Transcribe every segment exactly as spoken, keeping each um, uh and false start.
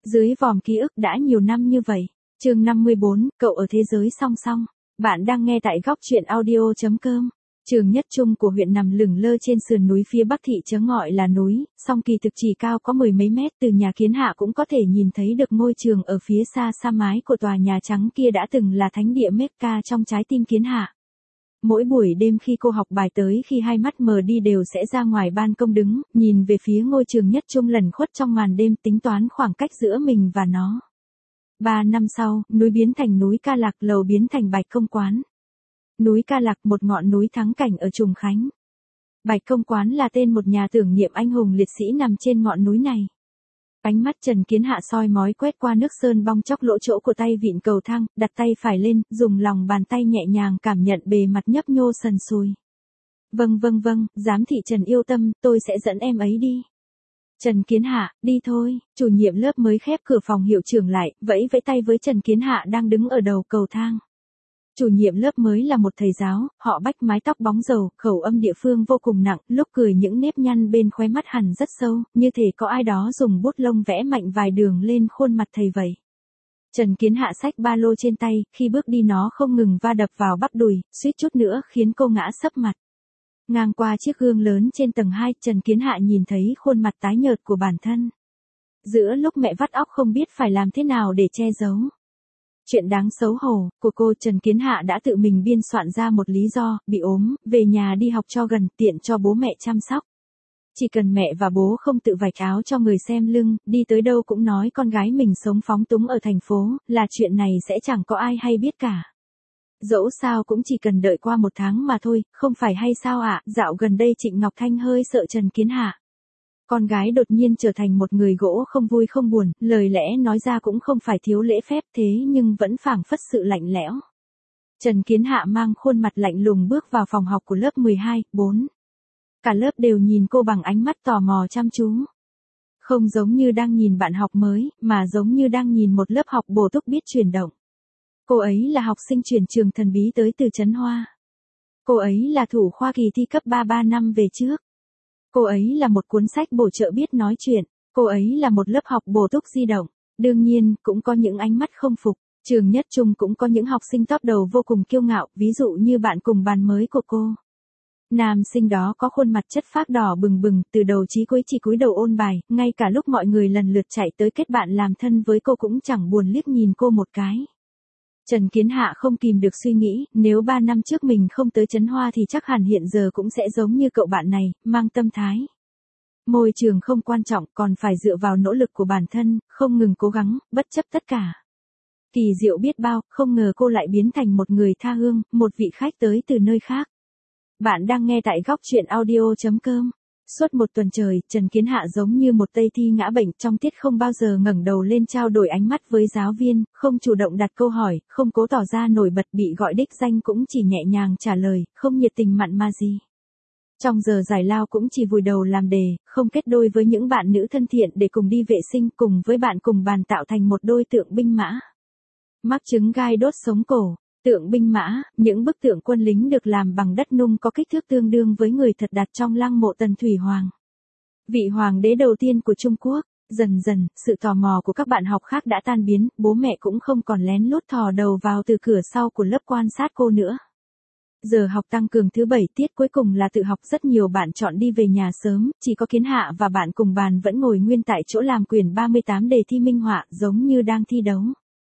Dưới vòm ký ức đã nhiều năm như vậy. Chương năm mươi bốn, cậu ở thế giới song song. Bạn đang nghe tại góc truyện audio chấm com. Trường Nhất Trung của huyện nằm lửng lơ trên sườn núi phía bắc thị trấn gọi là núi, song kỳ thực chỉ cao có mười mấy mét, từ nhà Kiến Hạ cũng có thể nhìn thấy được ngôi trường ở phía xa xa mái của tòa nhà trắng kia đã từng là thánh địa Mecca trong trái tim Kiến Hạ. Mỗi buổi đêm khi cô học bài tới khi hai mắt mờ đi đều sẽ ra ngoài ban công đứng, nhìn về phía ngôi trường Nhất Trung lẩn khuất trong màn đêm tính toán khoảng cách giữa mình và nó. Ba năm sau, núi biến thành núi Ca Lạc, lầu biến thành Bạch Công Quán. Núi Ca Lạc, một ngọn núi thắng cảnh ở Trùng Khánh. Bạch Công Quán là tên một nhà tưởng niệm anh hùng liệt sĩ nằm trên ngọn núi này. Ánh mắt Trần Kiến Hạ soi mói quét qua nước sơn bong chóc lỗ chỗ của tay vịn cầu thang, đặt tay phải lên, dùng lòng bàn tay nhẹ nhàng cảm nhận bề mặt nhấp nhô sần sùi. Vâng vâng vâng, giám thị Trần yêu tâm, tôi sẽ dẫn em ấy đi. Trần Kiến Hạ, đi thôi. Chủ nhiệm lớp mới khép cửa phòng hiệu trưởng lại, vẫy vẫy tay với Trần Kiến Hạ đang đứng ở đầu cầu thang. Chủ nhiệm lớp mới là một thầy giáo, họ Bách, mái tóc bóng rầu, khẩu âm địa phương vô cùng nặng, lúc cười những nếp nhăn bên khóe mắt hằn rất sâu, như thể có ai đó dùng bút lông vẽ mạnh vài đường lên khuôn mặt thầy vậy. Trần Kiến Hạ xách ba lô trên tay, khi bước đi nó không ngừng va đập vào bắp đùi, suýt chút nữa khiến cô ngã sấp mặt. Ngang qua chiếc gương lớn trên tầng hai, Trần Kiến Hạ nhìn thấy khuôn mặt tái nhợt của bản thân. Giữa lúc mẹ vắt óc không biết phải làm thế nào để che giấu chuyện đáng xấu hổ của cô, Trần Kiến Hạ đã tự mình biên soạn ra một lý do, bị ốm, về nhà đi học cho gần, tiện cho bố mẹ chăm sóc. Chỉ cần mẹ và bố không tự vạch áo cho người xem lưng, đi tới đâu cũng nói con gái mình sống phóng túng ở thành phố, là chuyện này sẽ chẳng có ai hay biết cả. Dẫu sao cũng chỉ cần đợi qua một tháng mà thôi, không phải hay sao ạ? À? Dạo gần đây Trịnh Ngọc Thanh hơi sợ Trần Kiến Hạ. Con gái đột nhiên trở thành một người gỗ không vui không buồn, lời lẽ nói ra cũng không phải thiếu lễ phép thế nhưng vẫn phảng phất sự lạnh lẽo. Trần Kiến Hạ mang khuôn mặt lạnh lùng bước vào phòng học của lớp mười hai, bốn. Cả lớp đều nhìn cô bằng ánh mắt tò mò chăm chú. Không giống như đang nhìn bạn học mới, mà giống như đang nhìn một lớp học bổ túc biết chuyển động. Cô ấy là học sinh chuyển trường thần bí tới từ Trấn Hoa. Cô ấy là thủ khoa kỳ thi cấp ba ba năm về trước. Cô ấy là một cuốn sách bổ trợ biết nói chuyện. Cô ấy là một lớp học bổ túc di động. Đương nhiên, cũng có những ánh mắt không phục. Trường Nhất Trung cũng có những học sinh top đầu vô cùng kiêu ngạo, ví dụ như bạn cùng bàn mới của cô. Nam sinh đó có khuôn mặt chất phác đỏ bừng bừng, từ đầu chí cuối chỉ cúi đầu ôn bài, ngay cả lúc mọi người lần lượt chạy tới kết bạn làm thân với cô cũng chẳng buồn liếc nhìn cô một cái. Trần Kiến Hạ không kìm được suy nghĩ, nếu ba năm trước mình không tới Trấn Hoa thì chắc hẳn hiện giờ cũng sẽ giống như cậu bạn này, mang tâm thái. Môi trường không quan trọng, còn phải dựa vào nỗ lực của bản thân, không ngừng cố gắng, bất chấp tất cả. Kỳ diệu biết bao, không ngờ cô lại biến thành một người tha hương, một vị khách tới từ nơi khác. Bạn đang nghe tại góc truyện audio chấm com. Suốt một tuần trời, Trần Kiến Hạ giống như một tây thi ngã bệnh, trong tiết không bao giờ ngẩng đầu lên trao đổi ánh mắt với giáo viên, không chủ động đặt câu hỏi, không cố tỏ ra nổi bật, bị gọi đích danh cũng chỉ nhẹ nhàng trả lời, không nhiệt tình mặn mà gì. Trong giờ giải lao cũng chỉ vùi đầu làm đề, không kết đôi với những bạn nữ thân thiện để cùng đi vệ sinh, cùng với bạn cùng bàn tạo thành một đôi tượng binh mã. Mắc chứng gai đốt sống cổ. Tượng binh mã, những bức tượng quân lính được làm bằng đất nung có kích thước tương đương với người thật đặt trong lăng mộ Tần Thủy Hoàng. Vị hoàng đế đầu tiên của Trung Quốc. Dần dần, sự tò mò của các bạn học khác đã tan biến, bố mẹ cũng không còn lén lút thò đầu vào từ cửa sau của lớp quan sát cô nữa. Giờ học tăng cường thứ bảy, tiết cuối cùng là tự học, rất nhiều bạn chọn đi về nhà sớm, chỉ có Kiến Hạ và bạn cùng bàn vẫn ngồi nguyên tại chỗ làm quyển ba mươi tám đề thi minh họa, giống như đang thi đấu.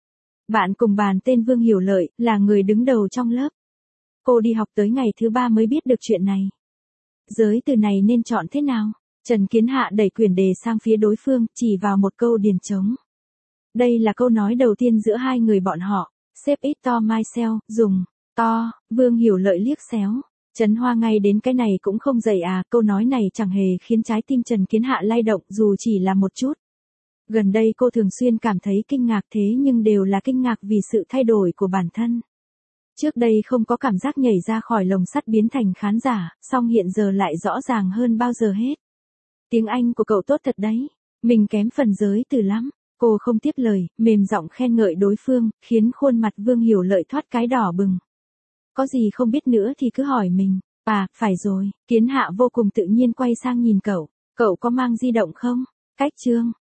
Bạn cùng bàn tên Vương Hiểu Lợi, là người đứng đầu trong lớp. Cô đi học tới ngày thứ ba mới biết được chuyện này. Giới từ này nên chọn thế nào? Trần Kiến Hạ đẩy quyển đề sang phía đối phương, chỉ vào một câu điền trống. Đây là câu nói đầu tiên giữa hai người bọn họ. Save it to myself, dùng, to, Vương Hiểu Lợi liếc xéo. Trấn Hoa ngay đến cái này cũng không dày à, câu nói này chẳng hề khiến trái tim Trần Kiến Hạ lay động dù chỉ là một chút. Gần đây cô thường xuyên cảm thấy kinh ngạc thế nhưng đều là kinh ngạc vì sự thay đổi của bản thân. Trước đây không có cảm giác nhảy ra khỏi lồng sắt biến thành khán giả, song hiện giờ lại rõ ràng hơn bao giờ hết. Tiếng Anh của cậu tốt thật đấy, mình kém phần giới từ lắm. Cô không tiếp lời, mềm giọng khen ngợi đối phương, khiến khuôn mặt Vương Hiểu Lợi thoát cái đỏ bừng. Có gì không biết nữa thì cứ hỏi mình. À, phải rồi, Kiến Hạ vô cùng tự nhiên quay sang nhìn cậu. Cậu có mang di động không? Cách chương.